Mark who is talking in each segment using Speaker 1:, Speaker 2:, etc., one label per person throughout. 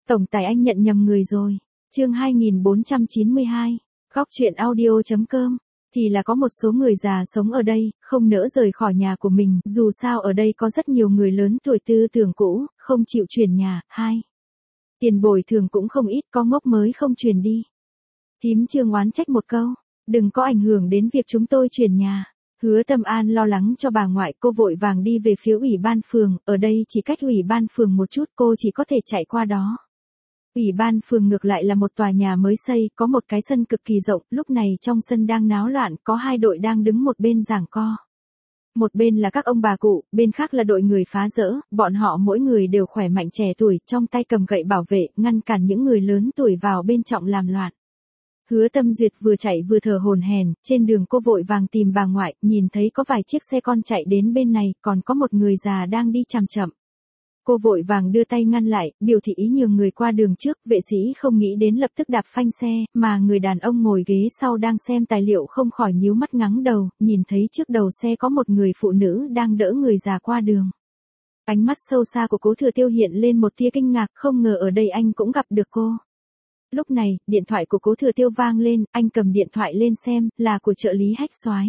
Speaker 1: Tổng tài anh nhận nhầm người rồi. Chương 2492. Góc truyện audio.com. Thì là có một số người già sống ở đây, không nỡ rời khỏi nhà của mình, dù sao ở đây có rất nhiều người lớn tuổi tư tưởng cũ, không chịu chuyển nhà. 2. Tiền bồi thường cũng không ít, có ngốc mới không chuyển đi. Thím Trương oán trách một câu, đừng có ảnh hưởng đến việc chúng tôi chuyển nhà. Hứa Tâm An lo lắng cho bà ngoại, cô vội vàng đi về phía ủy ban phường, ở đây chỉ cách ủy ban phường một chút, cô chỉ có thể chạy qua đó. Ủy ban phường ngược lại là một tòa nhà mới xây, có một cái sân cực kỳ rộng, lúc này trong sân đang náo loạn, có hai đội đang đứng một bên giằng co. Một bên là các ông bà cụ, bên khác là đội người phá rỡ, bọn họ mỗi người đều khỏe mạnh trẻ tuổi, trong tay cầm gậy bảo vệ, ngăn cản những người lớn tuổi vào bên trong làm loạn. Hứa Tâm Duyệt vừa chạy vừa thở hổn hển, trên đường cô vội vàng tìm bà ngoại, nhìn thấy có vài chiếc xe con chạy đến bên này, còn có một người già đang đi chậm chậm. Cô vội vàng đưa tay ngăn lại, biểu thị ý nhường người qua đường trước, vệ sĩ không nghĩ đến lập tức đạp phanh xe, mà người đàn ông ngồi ghế sau đang xem tài liệu không khỏi nhíu mắt ngắng đầu, nhìn thấy trước đầu xe có một người phụ nữ đang đỡ người già qua đường. Ánh mắt sâu xa của Cố Thừa Tiêu hiện lên một tia kinh ngạc, không ngờ ở đây anh cũng gặp được cô. Lúc này, điện thoại của Cố Thừa Tiêu vang lên, anh cầm điện thoại lên xem, là của trợ lý Hách Soái.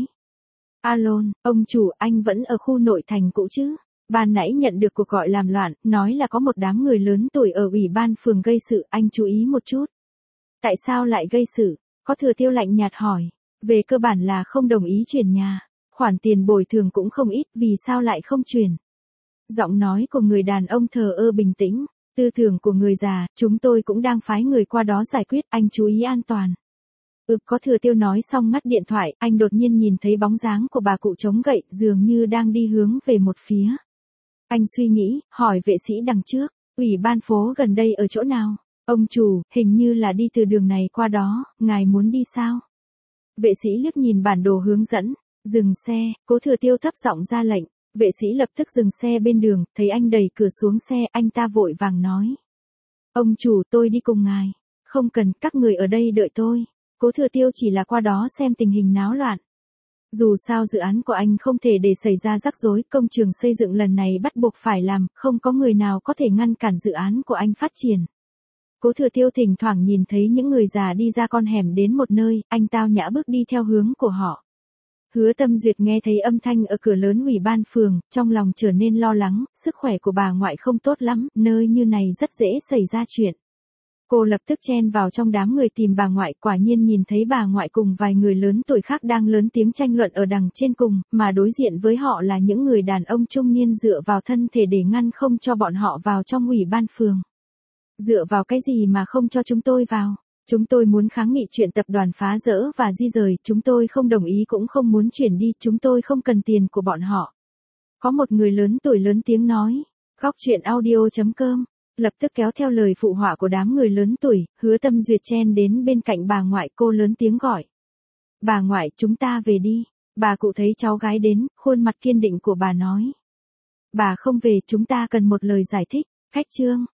Speaker 1: Alo, ông chủ, anh vẫn ở khu nội thành cũ chứ? Ban nãy nhận được cuộc gọi làm loạn, nói là có một đám người lớn tuổi ở ủy ban phường gây sự, anh chú ý một chút. Tại sao lại gây sự? Có Thừa Tiêu lạnh nhạt hỏi. Về cơ bản là không đồng ý chuyển nhà. Khoản tiền bồi thường cũng không ít, vì sao lại không chuyển? Giọng nói của người đàn ông thờ ơ bình tĩnh. Tư tưởng của người già, chúng tôi cũng đang phái người qua đó giải quyết, anh chú ý an toàn. Có Thừa Tiêu nói xong ngắt điện thoại, anh đột nhiên nhìn thấy bóng dáng của bà cụ chống gậy, dường như đang đi hướng về một phía. Anh suy nghĩ, hỏi vệ sĩ đằng trước, ủy ban phố gần đây ở chỗ nào? Ông chủ, hình như là đi từ đường này qua đó, ngài muốn đi sao? Vệ sĩ liếc nhìn bản đồ hướng dẫn, dừng xe, Cố Thừa Tiêu thấp giọng ra lệnh. Vệ sĩ lập tức dừng xe bên đường, thấy anh đẩy cửa xuống xe, anh ta vội vàng nói. Ông chủ, tôi đi cùng ngài. Không cần, các người ở đây đợi tôi. Cố Thừa Tiêu chỉ là qua đó xem tình hình náo loạn. Dù sao dự án của anh không thể để xảy ra rắc rối, công trường xây dựng lần này bắt buộc phải làm, không có người nào có thể ngăn cản dự án của anh phát triển. Cố Thừa Tiêu thỉnh thoảng nhìn thấy những người già đi ra con hẻm đến một nơi, anh tao nhã bước đi theo hướng của họ. Hứa Tâm Duyệt nghe thấy âm thanh ở cửa lớn ủy ban phường, trong lòng trở nên lo lắng, sức khỏe của bà ngoại không tốt lắm, nơi như này rất dễ xảy ra chuyện. Cô lập tức chen vào trong đám người tìm bà ngoại, quả nhiên nhìn thấy bà ngoại cùng vài người lớn tuổi khác đang lớn tiếng tranh luận ở đằng trên cùng, mà đối diện với họ là những người đàn ông trung niên dựa vào thân thể để ngăn không cho bọn họ vào trong ủy ban phường. Dựa vào cái gì mà không cho chúng tôi vào? Chúng tôi muốn kháng nghị chuyện tập đoàn phá rỡ và di rời, chúng tôi không đồng ý cũng không muốn chuyển đi, chúng tôi không cần tiền của bọn họ. Có một người lớn tuổi lớn tiếng nói. Góc truyện audio.com. Lập tức kéo theo lời phụ họa của đám người lớn tuổi, Hứa Tâm Duyệt chen đến bên cạnh bà ngoại, cô lớn tiếng gọi. Bà ngoại, chúng ta về đi. Bà cụ thấy cháu gái đến, khuôn mặt kiên định của bà nói. Bà không về, chúng ta cần một lời giải thích. Khách Trương,